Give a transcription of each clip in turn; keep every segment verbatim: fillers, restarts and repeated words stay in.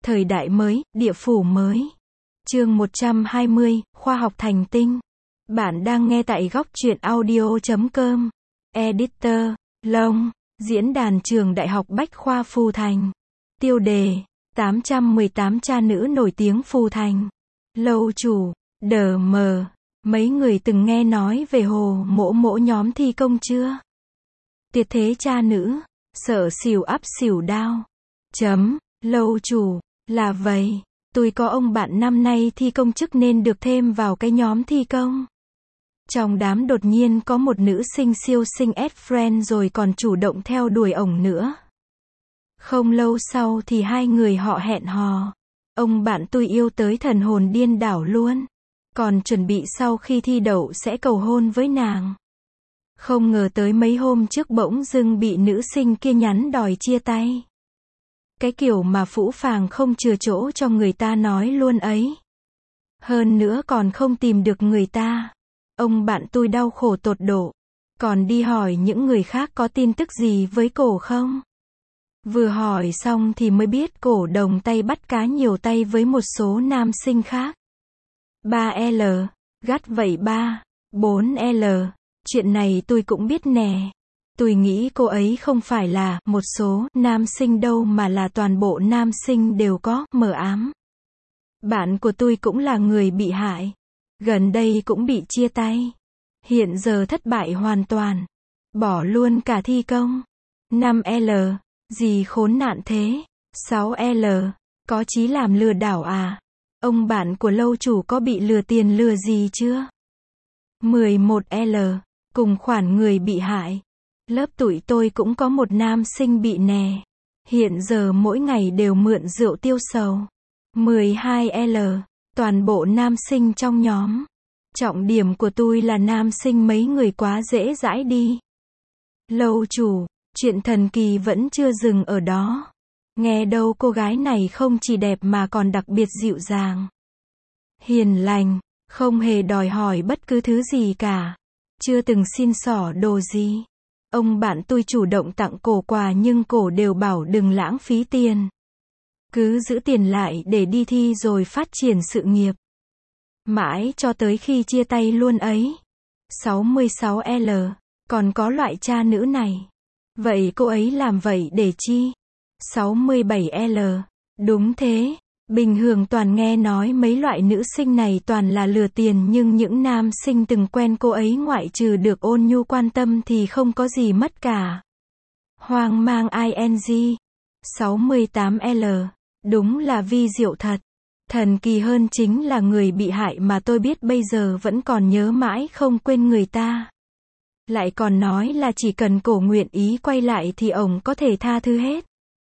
Thời đại mới, địa phủ mới. Chương một trăm hai mươi, khoa học thành tinh. Bạn đang nghe tại góc truyện audio chấm com. Editor, Long, diễn đàn trường Đại học Bách khoa Phù Thành. Tiêu đề, tám trăm mười tám cha nữ nổi tiếng Phù Thành. Lâu chủ, đờ mờ. Mấy người từng nghe nói về hồ mỗ mỗ nhóm thi công chưa? Tuyệt thế cha nữ, sợ xỉu ắp xỉu đao. Chấm, lâu chủ, là vậy, tôi có ông bạn năm nay thi công chức nên được thêm vào cái nhóm thi công. Trong đám đột nhiên có một nữ sinh siêu xinh add friend rồi còn chủ động theo đuổi ổng nữa. Không lâu sau thì hai người họ hẹn hò. Ông bạn tôi yêu tới thần hồn điên đảo luôn. Còn chuẩn bị sau khi thi đậu sẽ cầu hôn với nàng. Không ngờ tới mấy hôm trước bỗng dưng bị nữ sinh kia nhắn đòi chia tay. Cái kiểu mà phũ phàng không chừa chỗ cho người ta nói luôn ấy. Hơn nữa còn không tìm được người ta. Ông bạn tôi đau khổ tột độ. Còn đi hỏi những người khác có tin tức gì với cổ không? Vừa hỏi xong thì mới biết cổ đồng tay bắt cá nhiều tay với một số nam sinh khác. ba L, gắt vậy ba, bốn L, chuyện này tôi cũng biết nè. Tôi nghĩ cô ấy không phải là một số nam sinh đâu mà là toàn bộ nam sinh đều có mờ ám. Bạn của tôi cũng là người bị hại. Gần đây cũng bị chia tay. Hiện giờ thất bại hoàn toàn. Bỏ luôn cả thi công. năm L, gì khốn nạn thế? sáu L, có chí làm lừa đảo à? Ông bạn của lâu chủ có bị lừa tiền lừa gì chưa? mười một L, cùng khoản người bị hại. Lớp tụi tôi cũng có một nam sinh bị nè. Hiện giờ mỗi ngày đều mượn rượu tiêu sầu. mười hai L, toàn bộ nam sinh trong nhóm. Trọng điểm của tôi là nam sinh mấy người quá dễ dãi đi. Lâu chủ, chuyện thần kỳ vẫn chưa dừng ở đó. Nghe đâu cô gái này không chỉ đẹp mà còn đặc biệt dịu dàng. Hiền lành, không hề đòi hỏi bất cứ thứ gì cả. Chưa từng xin xỏ đồ gì. Ông bạn tôi chủ động tặng cổ quà nhưng cổ đều bảo đừng lãng phí tiền. Cứ giữ tiền lại để đi thi rồi phát triển sự nghiệp. Mãi cho tới khi chia tay luôn ấy. sáu mươi sáu L, còn có loại cha nữ này. Vậy cô ấy làm vậy để chi? sáu mươi bảy L, đúng thế. Bình thường toàn nghe nói mấy loại nữ sinh này toàn là lừa tiền nhưng những nam sinh từng quen cô ấy ngoại trừ được ôn nhu quan tâm thì không có gì mất cả. Hoang mang ing. sáu mươi tám L, đúng là vi diệu thật. Thần kỳ hơn chính là người bị hại mà tôi biết bây giờ vẫn còn nhớ mãi không quên người ta. Lại còn nói là chỉ cần cổ nguyện ý quay lại thì ổng có thể tha thứ hết.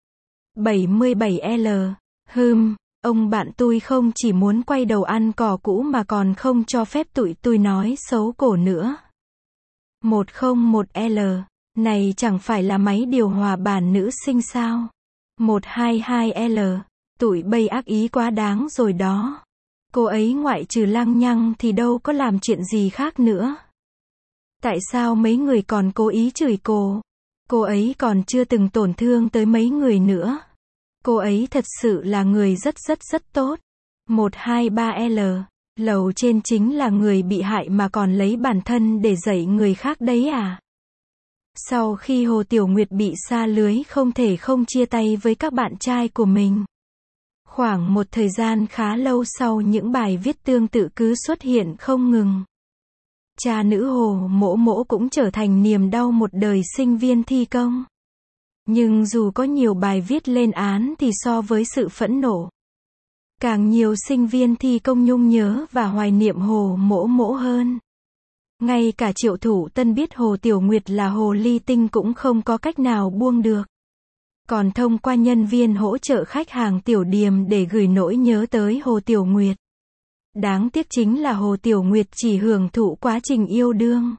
bảy mươi bảy L, hừm. Ông bạn tôi không chỉ muốn quay đầu ăn cỏ cũ mà còn không cho phép tụi tôi nói xấu cổ nữa. một không một L, này chẳng phải là máy điều hòa bản nữ sinh sao? một hai hai L, tụi bay ác ý quá đáng rồi đó. Cô ấy ngoại trừ lăng nhăng thì đâu có làm chuyện gì khác nữa. Tại sao mấy người còn cố ý chửi cô? Cô ấy còn chưa từng tổn thương tới mấy người nữa. Cô ấy thật sự là người rất rất rất tốt. một hai ba L, lầu trên chính là người bị hại mà còn lấy bản thân để dạy người khác đấy à? Sau khi Hồ Tiểu Nguyệt bị sa lưới không thể không chia tay với các bạn trai của mình. Khoảng một thời gian khá lâu sau những bài viết tương tự cứ xuất hiện không ngừng. Cha nữ Hồ mỗ mỗ cũng trở thành niềm đau một đời sinh viên thi công. Nhưng dù có nhiều bài viết lên án thì so với sự phẫn nộ, càng nhiều sinh viên thi công nhung nhớ và hoài niệm Hồ mỗ mỗ hơn. Ngay cả Triệu Thủ Tân biết Hồ Tiểu Nguyệt là hồ ly tinh cũng không có cách nào buông được. Còn thông qua nhân viên hỗ trợ khách hàng Tiểu Điềm để gửi nỗi nhớ tới Hồ Tiểu Nguyệt. Đáng tiếc chính là Hồ Tiểu Nguyệt chỉ hưởng thụ quá trình yêu đương.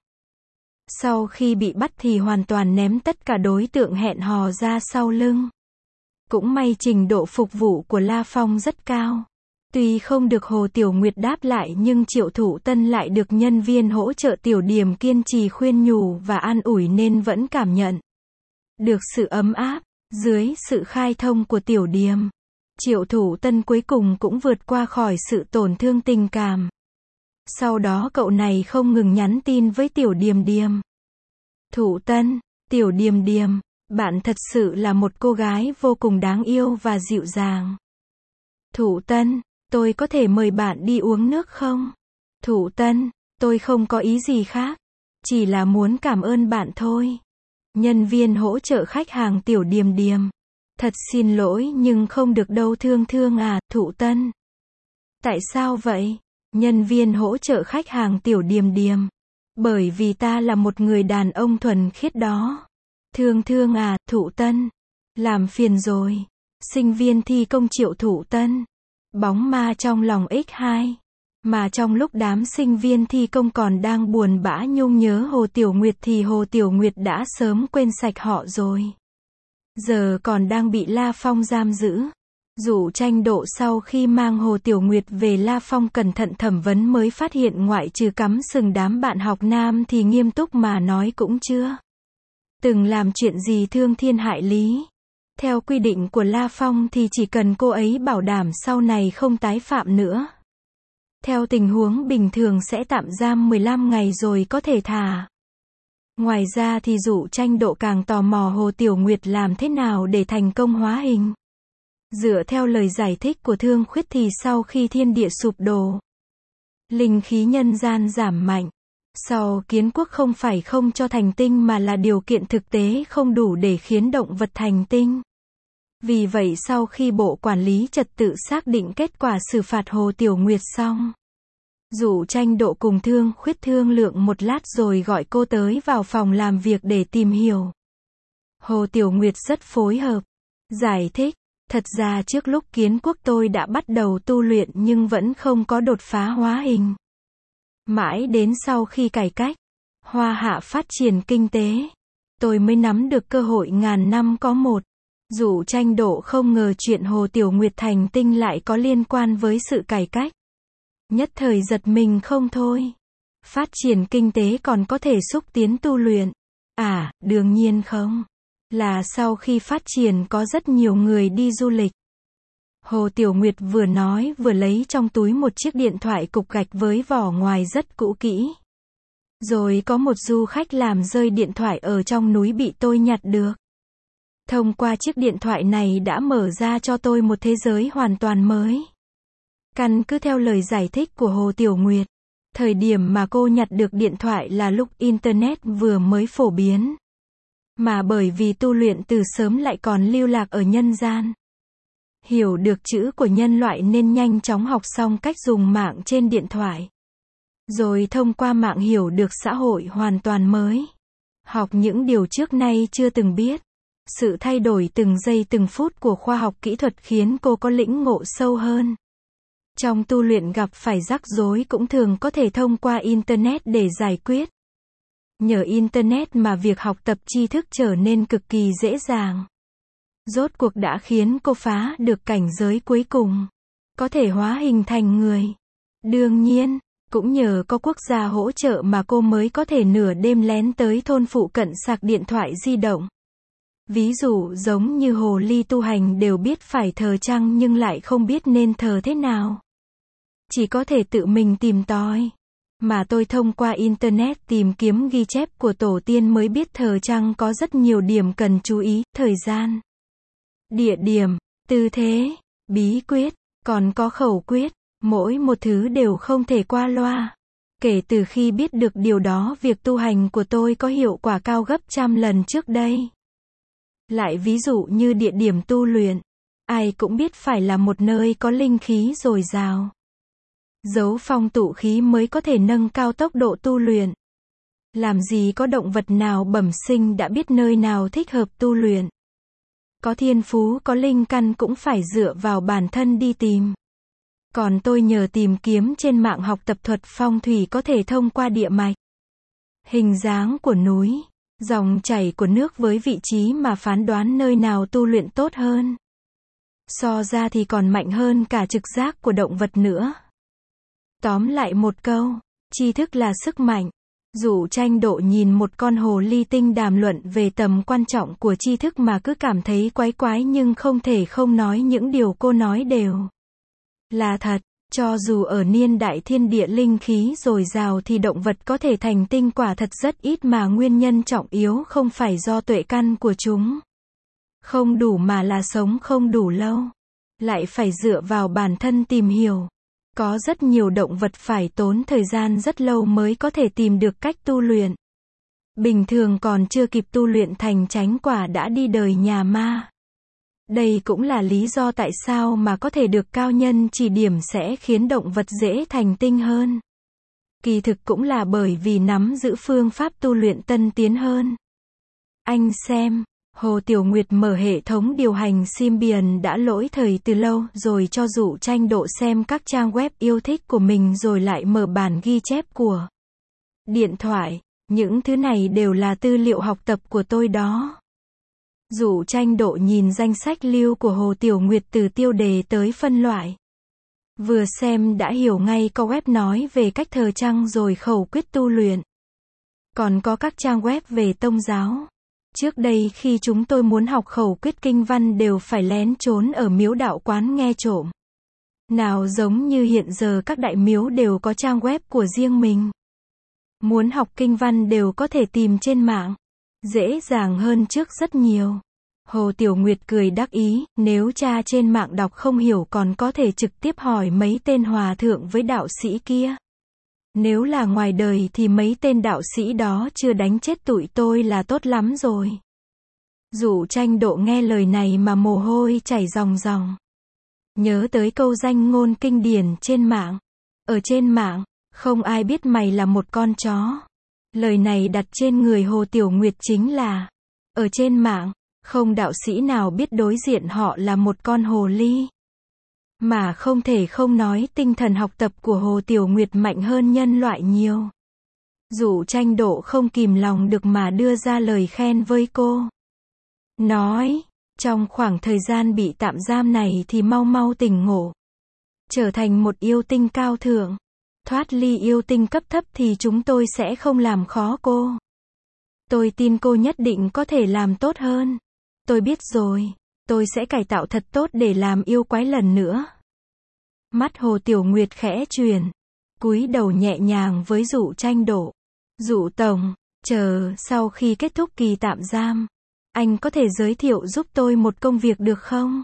Sau khi bị bắt thì hoàn toàn ném tất cả đối tượng hẹn hò ra sau lưng. Cũng may trình độ phục vụ của La Phong rất cao. Tuy không được Hồ Tiểu Nguyệt đáp lại nhưng Triệu Thủ Tân lại được nhân viên hỗ trợ Tiểu Điềm kiên trì khuyên nhủ và an ủi nên vẫn cảm nhận được sự ấm áp. Dưới sự khai thông của Tiểu Điềm, Triệu Thủ Tân cuối cùng cũng vượt qua khỏi sự tổn thương tình cảm. Sau đó cậu này không ngừng nhắn tin với Tiểu Điềm Điềm. Thủ Tân, Tiểu Điềm Điềm, bạn thật sự là một cô gái vô cùng đáng yêu và dịu dàng. Thủ Tân, tôi có thể mời bạn đi uống nước không? Thủ Tân, tôi không có ý gì khác. Chỉ là muốn cảm ơn bạn thôi. Nhân viên hỗ trợ khách hàng Tiểu Điềm Điềm. Thật xin lỗi nhưng không được đâu Thương Thương à, Thủ Tân. Tại sao vậy? Nhân viên hỗ trợ khách hàng Tiểu Điềm Điềm. Bởi vì ta là một người đàn ông thuần khiết đó. Thương Thương à, Thủ Tân. Làm phiền rồi. Sinh viên thi công Triệu Thủ Tân. Bóng ma trong lòng ích hai. Mà trong lúc đám sinh viên thi công còn đang buồn bã nhung nhớ Hồ Tiểu Nguyệt thì Hồ Tiểu Nguyệt đã sớm quên sạch họ rồi. Giờ còn đang bị La Phong giam giữ. Dụ Tranh Độ sau khi mang Hồ Tiểu Nguyệt về La Phong cẩn thận thẩm vấn mới phát hiện ngoại trừ cắm sừng đám bạn học nam thì nghiêm túc mà nói cũng chưa từng làm chuyện gì thương thiên hại lý. Theo quy định của La Phong thì chỉ cần cô ấy bảo đảm sau này không tái phạm nữa. Theo tình huống bình thường sẽ tạm giam mười lăm ngày rồi có thể thả. Ngoài ra thì Dụ Tranh Độ càng tò mò Hồ Tiểu Nguyệt làm thế nào để thành công hóa hình. Dựa theo lời giải thích của Thương Khuyết thì sau khi thiên địa sụp đổ, linh khí nhân gian giảm mạnh. Sau kiến quốc không phải không cho thành tinh mà là điều kiện thực tế không đủ để khiến động vật thành tinh. Vì vậy sau khi Bộ Quản lý Trật tự xác định kết quả xử phạt Hồ Tiểu Nguyệt xong, Dụ Tranh Độ cùng Thương Khuyết thương lượng một lát rồi gọi cô tới vào phòng làm việc để tìm hiểu. Hồ Tiểu Nguyệt rất phối hợp, giải thích, thật ra trước lúc kiến quốc tôi đã bắt đầu tu luyện nhưng vẫn không có đột phá hóa hình. Mãi đến sau khi cải cách, Hoa Hạ phát triển kinh tế, tôi mới nắm được cơ hội ngàn năm có một. Dụ Tranh Độ không ngờ chuyện Hồ Tiểu Nguyệt thành tinh lại có liên quan với sự cải cách. Nhất thời giật mình không thôi. Phát triển kinh tế còn có thể xúc tiến tu luyện. À, đương nhiên không. Là sau khi phát triển có rất nhiều người đi du lịch. Hồ Tiểu Nguyệt vừa nói vừa lấy trong túi một chiếc điện thoại cục gạch với vỏ ngoài rất cũ kỹ. Rồi có một du khách làm rơi điện thoại ở trong núi bị tôi nhặt được. Thông qua chiếc điện thoại này đã mở ra cho tôi một thế giới hoàn toàn mới. Căn cứ theo lời giải thích của Hồ Tiểu Nguyệt, thời điểm mà cô nhặt được điện thoại là lúc Internet vừa mới phổ biến. Mà bởi vì tu luyện từ sớm lại còn lưu lạc ở nhân gian. Hiểu được chữ của nhân loại nên nhanh chóng học xong cách dùng mạng trên điện thoại. Rồi thông qua mạng hiểu được xã hội hoàn toàn mới. Học những điều trước nay chưa từng biết. Sự thay đổi từng giây từng phút của khoa học kỹ thuật khiến cô có lĩnh ngộ sâu hơn. Trong tu luyện gặp phải rắc rối cũng thường có thể thông qua Internet để giải quyết. Nhờ Internet mà việc học tập tri thức trở nên cực kỳ dễ dàng. Rốt cuộc đã khiến cô phá được cảnh giới cuối cùng. Có thể hóa hình thành người. Đương nhiên, cũng nhờ có quốc gia hỗ trợ mà cô mới có thể nửa đêm lén tới thôn phụ cận sạc điện thoại di động. Ví dụ giống như hồ ly tu hành đều biết phải thờ trăng nhưng lại không biết nên thờ thế nào. Chỉ có thể tự mình tìm tòi. Mà tôi thông qua Internet tìm kiếm ghi chép của tổ tiên mới biết thờ trăng có rất nhiều điểm cần chú ý, thời gian, địa điểm, tư thế, bí quyết, còn có khẩu quyết, mỗi một thứ đều không thể qua loa. Kể từ khi biết được điều đó việc tu hành của tôi có hiệu quả cao gấp trăm lần trước đây. Lại ví dụ như địa điểm tu luyện, ai cũng biết phải là một nơi có linh khí dồi dào. Giấu phong tụ khí mới có thể nâng cao tốc độ tu luyện. Làm gì có động vật nào bẩm sinh đã biết nơi nào thích hợp tu luyện. Có thiên phú có linh căn cũng phải dựa vào bản thân đi tìm. Còn tôi nhờ tìm kiếm trên mạng học tập thuật phong thủy có thể thông qua địa mạch, hình dáng của núi, dòng chảy của nước với vị trí mà phán đoán nơi nào tu luyện tốt hơn. So ra thì còn mạnh hơn cả trực giác của động vật nữa. Tóm lại một câu, tri thức là sức mạnh. Dụ Tranh Độ nhìn một con hồ ly tinh đàm luận về tầm quan trọng của tri thức mà cứ cảm thấy quái quái, nhưng không thể không nói những điều cô nói đều là thật. Cho dù ở niên đại thiên địa linh khí dồi dào thì động vật có thể thành tinh quả thật rất ít, mà nguyên nhân trọng yếu không phải do tuệ căn của chúng không đủ mà là sống không đủ lâu. Lại phải dựa vào bản thân tìm hiểu. Có rất nhiều động vật phải tốn thời gian rất lâu mới có thể tìm được cách tu luyện. Bình thường còn chưa kịp tu luyện thành chánh quả đã đi đời nhà ma. Đây cũng là lý do tại sao mà có thể được cao nhân chỉ điểm sẽ khiến động vật dễ thành tinh hơn. Kỳ thực cũng là bởi vì nắm giữ phương pháp tu luyện tân tiến hơn. Anh xem, Hồ Tiểu Nguyệt mở hệ thống điều hành Symbian đã lỗi thời từ lâu rồi, cho Dụ Tranh Độ xem các trang web yêu thích của mình rồi lại mở bản ghi chép của điện thoại. Những thứ này đều là tư liệu học tập của tôi đó. Dụ Tranh Độ nhìn danh sách lưu của Hồ Tiểu Nguyệt từ tiêu đề tới phân loại. Vừa xem đã hiểu ngay, có web nói về cách thờ trăng rồi khẩu quyết tu luyện. Còn có các trang web về tông giáo. Trước đây khi chúng tôi muốn học khẩu quyết kinh văn đều phải lén trốn ở miếu đạo quán nghe trộm. Nào giống như hiện giờ các đại miếu đều có trang web của riêng mình. Muốn học kinh văn đều có thể tìm trên mạng. Dễ dàng hơn trước rất nhiều. Hồ Tiểu Nguyệt cười đắc ý, nếu tra trên mạng đọc không hiểu còn có thể trực tiếp hỏi mấy tên hòa thượng với đạo sĩ kia. Nếu là ngoài đời thì mấy tên đạo sĩ đó chưa đánh chết tụi tôi là tốt lắm rồi. Dụ Tranh Độ nghe lời này mà mồ hôi chảy ròng ròng. Nhớ tới câu danh ngôn kinh điển trên mạng. Ở trên mạng, không ai biết mày là một con chó. Lời này đặt trên người Hồ Tiểu Nguyệt chính là, ở trên mạng, không đạo sĩ nào biết đối diện họ là một con hồ ly. Mà không thể không nói tinh thần học tập của Hồ Tiểu Nguyệt mạnh hơn nhân loại nhiều. Dụ Tranh Độ không kìm lòng được mà đưa ra lời khen với cô. Nói, trong khoảng thời gian bị tạm giam này thì mau mau tỉnh ngộ. Trở thành một yêu tinh cao thượng. Thoát ly yêu tinh cấp thấp thì chúng tôi sẽ không làm khó cô. Tôi tin cô nhất định có thể làm tốt hơn. Tôi biết rồi, tôi sẽ cải tạo thật tốt để làm yêu quái lần nữa. Mắt Hồ Tiểu Nguyệt khẽ chuyển, cúi đầu nhẹ nhàng với Dụ Tranh Độ. Dụ tổng, chờ sau khi kết thúc kỳ tạm giam, anh có thể giới thiệu giúp tôi một công việc được không?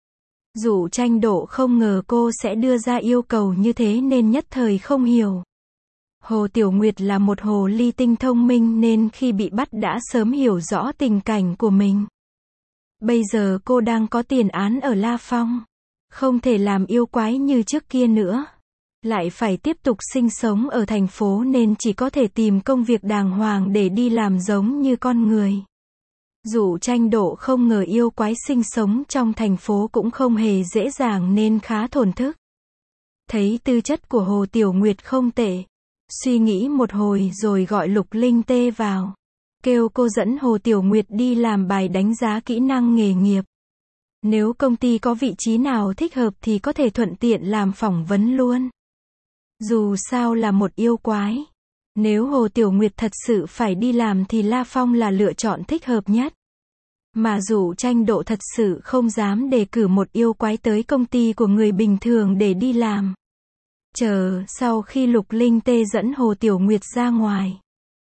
Dụ Tranh Độ không ngờ cô sẽ đưa ra yêu cầu như thế nên nhất thời không hiểu. Hồ Tiểu Nguyệt là một hồ ly tinh thông minh nên khi bị bắt đã sớm hiểu rõ tình cảnh của mình. Bây giờ cô đang có tiền án ở La Phong. Không thể làm yêu quái như trước kia nữa. Lại phải tiếp tục sinh sống ở thành phố nên chỉ có thể tìm công việc đàng hoàng để đi làm giống như con người. Dụ Tranh Độ không ngờ yêu quái sinh sống trong thành phố cũng không hề dễ dàng nên khá thổn thức. Thấy tư chất của Hồ Tiểu Nguyệt không tệ. Suy nghĩ một hồi rồi gọi Lục Linh Tê vào. Kêu cô dẫn Hồ Tiểu Nguyệt đi làm bài đánh giá kỹ năng nghề nghiệp. Nếu công ty có vị trí nào thích hợp thì có thể thuận tiện làm phỏng vấn luôn. Dù sao là một yêu quái. Nếu Hồ Tiểu Nguyệt thật sự phải đi làm thì La Phong là lựa chọn thích hợp nhất. Mà Dụ Tranh Độ thật sự không dám đề cử một yêu quái tới công ty của người bình thường để đi làm. Chờ, sau khi Lục Linh Tê dẫn Hồ Tiểu Nguyệt ra ngoài.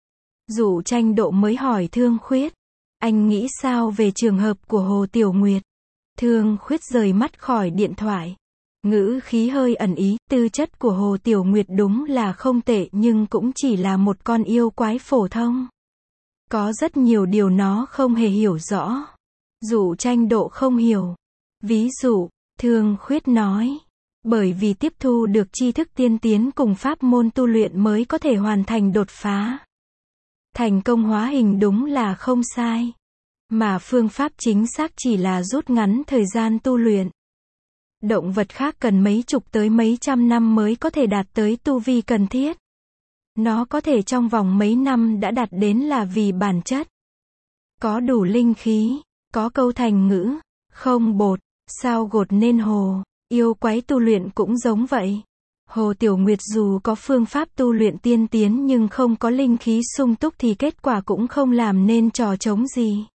Dụ Tranh Độ mới hỏi Thương Khuyết. Anh nghĩ sao về trường hợp của Hồ Tiểu Nguyệt? Thương Khuyết rời mắt khỏi điện thoại. Ngữ khí hơi ẩn ý, tư chất của Hồ Tiểu Nguyệt đúng là không tệ nhưng cũng chỉ là một con yêu quái phổ thông. Có rất nhiều điều nó không hề hiểu rõ. Dụ Tranh Độ không hiểu. Ví dụ, Thương Khuyết nói. Bởi vì tiếp thu được tri thức tiên tiến cùng pháp môn tu luyện mới có thể hoàn thành đột phá. Thành công hóa hình đúng là không sai. Mà phương pháp chính xác chỉ là rút ngắn thời gian tu luyện. Động vật khác cần mấy chục tới mấy trăm năm mới có thể đạt tới tu vi cần thiết. Nó có thể trong vòng mấy năm đã đạt đến là vì bản chất. Có đủ linh khí, có câu thành ngữ, không bột, sao gột nên hồ. Yêu quái tu luyện cũng giống vậy. Hồ Tiểu Nguyệt dù có phương pháp tu luyện tiên tiến nhưng không có linh khí sung túc thì kết quả cũng không làm nên trò trống gì.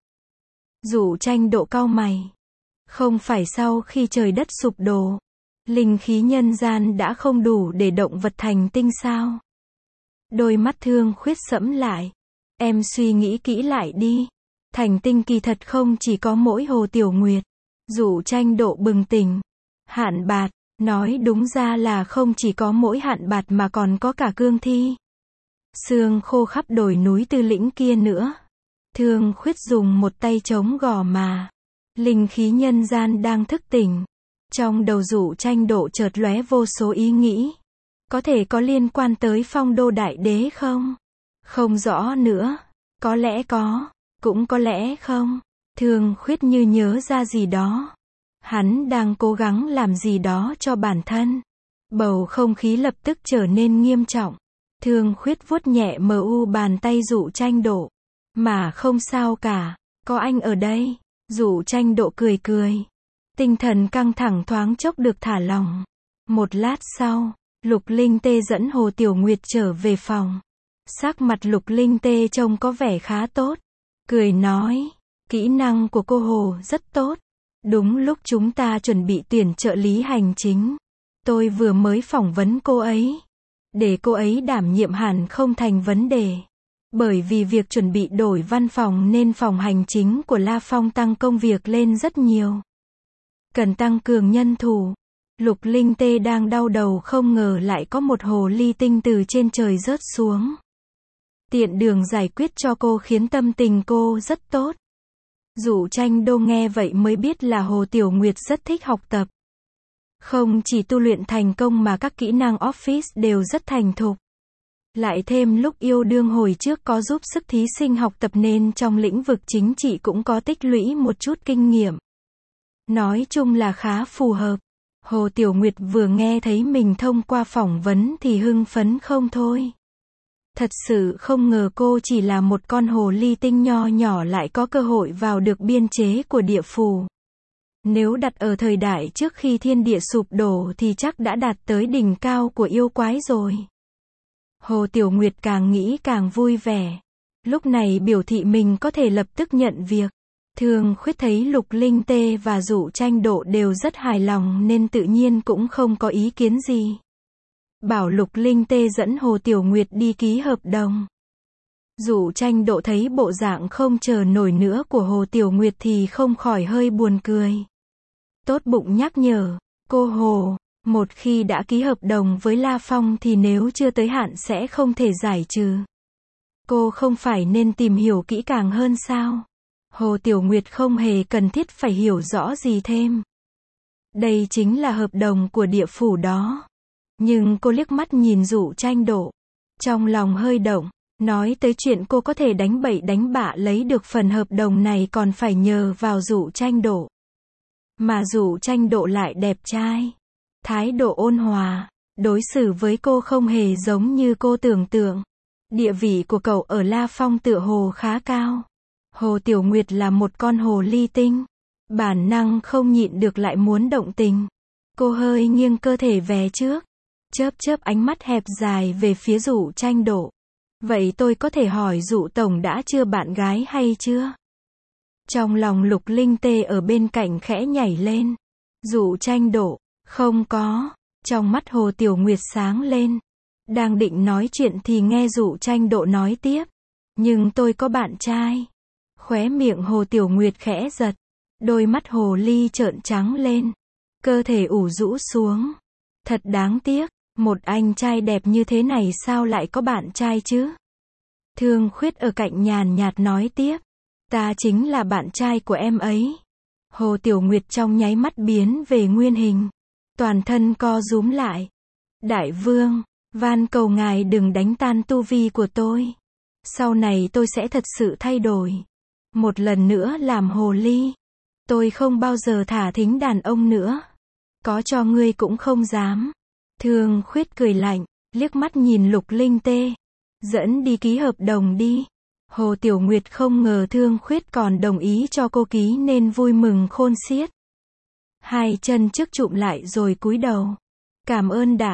Dụ Tranh Độ cau mày. Không phải sau khi trời đất sụp đổ, linh khí nhân gian đã không đủ để động vật thành tinh sao? Đôi mắt Thương Khuyết sẫm lại. Em suy nghĩ kỹ lại đi. Thành tinh kỳ thật không chỉ có mỗi Hồ Tiểu Nguyệt. Dụ Tranh Độ bừng tỉnh. Hạn Bạt, nói đúng ra là không chỉ có mỗi Hạn Bạt mà còn có cả Cương Thi. Xương khô khắp đồi núi Tư Lĩnh kia nữa. Thương Khuyết dùng một tay chống gò mà. Linh khí nhân gian đang thức tỉnh. Trong đầu Dụ Tranh Độ chợt lóe vô số ý nghĩ. Có thể có liên quan tới Phong Đô Đại Đế không? Không rõ nữa. Có lẽ có, cũng có lẽ không. Thương Khuyết như nhớ ra gì đó. Hắn đang cố gắng làm gì đó cho bản thân. Bầu không khí lập tức trở nên nghiêm trọng. Thương Khuyết vuốt nhẹ mờ u bàn tay Dụ Tranh Độ. Mà không sao cả, có anh ở đây. Dụ Tranh Độ cười cười. Tinh thần căng thẳng thoáng chốc được thả lỏng. Một lát sau, Lục Linh Tê dẫn Hồ Tiểu Nguyệt trở về phòng. Sắc mặt Lục Linh Tê trông có vẻ khá tốt. Cười nói, kỹ năng của cô Hồ rất tốt. Đúng lúc chúng ta chuẩn bị tuyển trợ lý hành chính. Tôi vừa mới phỏng vấn cô ấy. Để cô ấy đảm nhiệm hẳn không thành vấn đề. Bởi vì việc chuẩn bị đổi văn phòng nên phòng hành chính của La Phong tăng công việc lên rất nhiều. Cần tăng cường nhân thủ. Lục Linh Tê đang đau đầu không ngờ lại có một hồ ly tinh từ trên trời rớt xuống. Tiện đường giải quyết cho cô khiến tâm tình cô rất tốt. Dụ Tranh Đô nghe vậy mới biết là Hồ Tiểu Nguyệt rất thích học tập. Không chỉ tu luyện thành công mà các kỹ năng office đều rất thành thục. Lại thêm lúc yêu đương hồi trước có giúp sức thí sinh học tập nên trong lĩnh vực chính trị cũng có tích lũy một chút kinh nghiệm. Nói chung là khá phù hợp. Hồ Tiểu Nguyệt vừa nghe thấy mình thông qua phỏng vấn thì hưng phấn không thôi. Thật sự không ngờ cô chỉ là một con hồ ly tinh nho nhỏ lại có cơ hội vào được biên chế của địa phủ. Nếu đặt ở thời đại trước khi thiên địa sụp đổ thì chắc đã đạt tới đỉnh cao của yêu quái rồi. Hồ Tiểu Nguyệt càng nghĩ càng vui vẻ. Lúc này biểu thị mình có thể lập tức nhận việc. Thương Khuyết thấy Lục Linh Tê và Dụ Tranh Độ đều rất hài lòng nên tự nhiên cũng không có ý kiến gì. Bảo Lục Linh Tê dẫn Hồ Tiểu Nguyệt đi ký hợp đồng. Dụ Tranh Độ thấy bộ dạng không chờ nổi nữa của Hồ Tiểu Nguyệt thì không khỏi hơi buồn cười. Tốt bụng nhắc nhở, cô Hồ, một khi đã ký hợp đồng với La Phong thì nếu chưa tới hạn sẽ không thể giải trừ. Cô không phải nên tìm hiểu kỹ càng hơn sao? Hồ Tiểu Nguyệt không hề cần thiết phải hiểu rõ gì thêm. Đây chính là hợp đồng của địa phủ đó. Nhưng cô liếc mắt nhìn Dụ Tranh Độ. Trong lòng hơi động, nói tới chuyện cô có thể đánh bậy đánh bạ lấy được phần hợp đồng này còn phải nhờ vào Dụ Tranh Độ. Mà Dụ Tranh Độ lại đẹp trai. Thái độ ôn hòa, đối xử với cô không hề giống như cô tưởng tượng. Địa vị của cậu ở La Phong tựa hồ khá cao. Hồ Tiểu Nguyệt là một con hồ ly tinh. Bản năng không nhịn được lại muốn động tình. Cô hơi nghiêng cơ thể về trước. Chớp chớp ánh mắt hẹp dài về phía Dụ Tranh Độ. Vậy tôi có thể hỏi Dụ Tổng đã chưa bạn gái hay chưa? Trong lòng Lục Linh Tê ở bên cạnh khẽ nhảy lên. Dụ Tranh Độ, không có. Trong mắt Hồ Tiểu Nguyệt sáng lên. Đang định nói chuyện thì nghe Dụ Tranh Độ nói tiếp. Nhưng tôi có bạn trai. Khóe miệng Hồ Tiểu Nguyệt khẽ giật. Đôi mắt hồ ly trợn trắng lên. Cơ thể ủ rũ xuống. Thật đáng tiếc. Một anh trai đẹp như thế này sao lại có bạn trai chứ? Thương Khuyết ở cạnh nhàn nhạt nói tiếp. Ta chính là bạn trai của em ấy. Hồ Tiểu Nguyệt trong nháy mắt biến về nguyên hình. Toàn thân co rúm lại. Đại vương, van cầu ngài đừng đánh tan tu vi của tôi. Sau này tôi sẽ thật sự thay đổi. Một lần nữa làm hồ ly. Tôi không bao giờ thả thính đàn ông nữa. Có cho ngươi cũng không dám. Thương Khuyết cười lạnh, liếc mắt nhìn Lục Linh Tê. Dẫn đi ký hợp đồng đi. Hồ Tiểu Nguyệt không ngờ Thương Khuyết còn đồng ý cho cô ký nên vui mừng khôn xiết. Hai chân trước chụm lại rồi cúi đầu. Cảm ơn đại.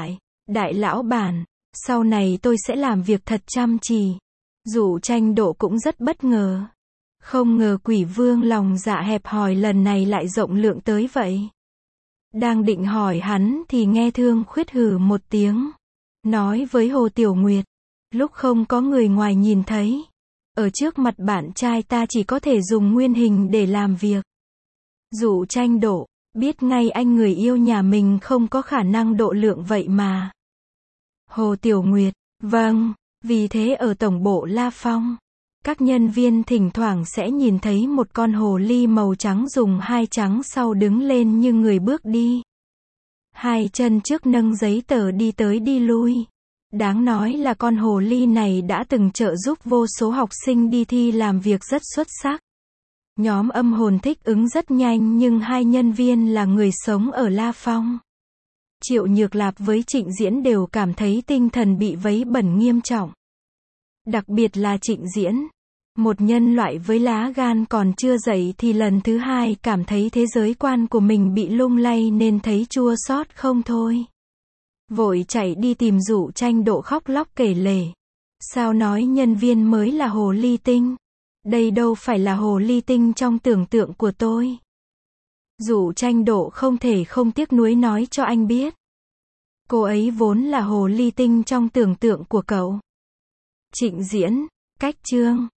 Đại lão bản, sau này tôi sẽ làm việc thật chăm chỉ. Dụ Tranh Độ cũng rất bất ngờ. Không ngờ Quỷ Vương lòng dạ hẹp hòi lần này lại rộng lượng tới vậy. Đang định hỏi hắn thì nghe Thương Khuyết hừ một tiếng. Nói với Hồ Tiểu Nguyệt. Lúc không có người ngoài nhìn thấy. Ở trước mặt bạn trai ta chỉ có thể dùng nguyên hình để làm việc. Dụ Tranh Độ, biết ngay anh người yêu nhà mình không có khả năng độ lượng vậy mà. Hồ Tiểu Nguyệt, vâng, vì thế ở tổng bộ La Phong, các nhân viên thỉnh thoảng sẽ nhìn thấy một con hồ ly màu trắng dùng hai trắng sau đứng lên như người bước đi. Hai chân trước nâng giấy tờ đi tới đi lui. Đáng nói là con hồ ly này đã từng trợ giúp vô số học sinh đi thi làm việc rất xuất sắc. Nhóm âm hồn thích ứng rất nhanh nhưng hai nhân viên là người sống ở La Phong. Triệu Nhược Lạp với Trịnh Diễn đều cảm thấy tinh thần bị vấy bẩn nghiêm trọng. Đặc biệt là Trịnh Diễn. Một nhân loại với lá gan còn chưa dậy thì lần thứ hai cảm thấy thế giới quan của mình bị lung lay nên thấy chua xót không thôi. Vội chạy đi tìm Dụ Tranh Độ khóc lóc kể lể. Sao nói nhân viên mới là hồ ly tinh? Đây đâu phải là hồ ly tinh trong tưởng tượng của tôi. Dụ Tranh Độ không thể không tiếc nuối nói cho anh biết. Cô ấy vốn là hồ ly tinh trong tưởng tượng của cậu. Trịnh Diễn, cách chương.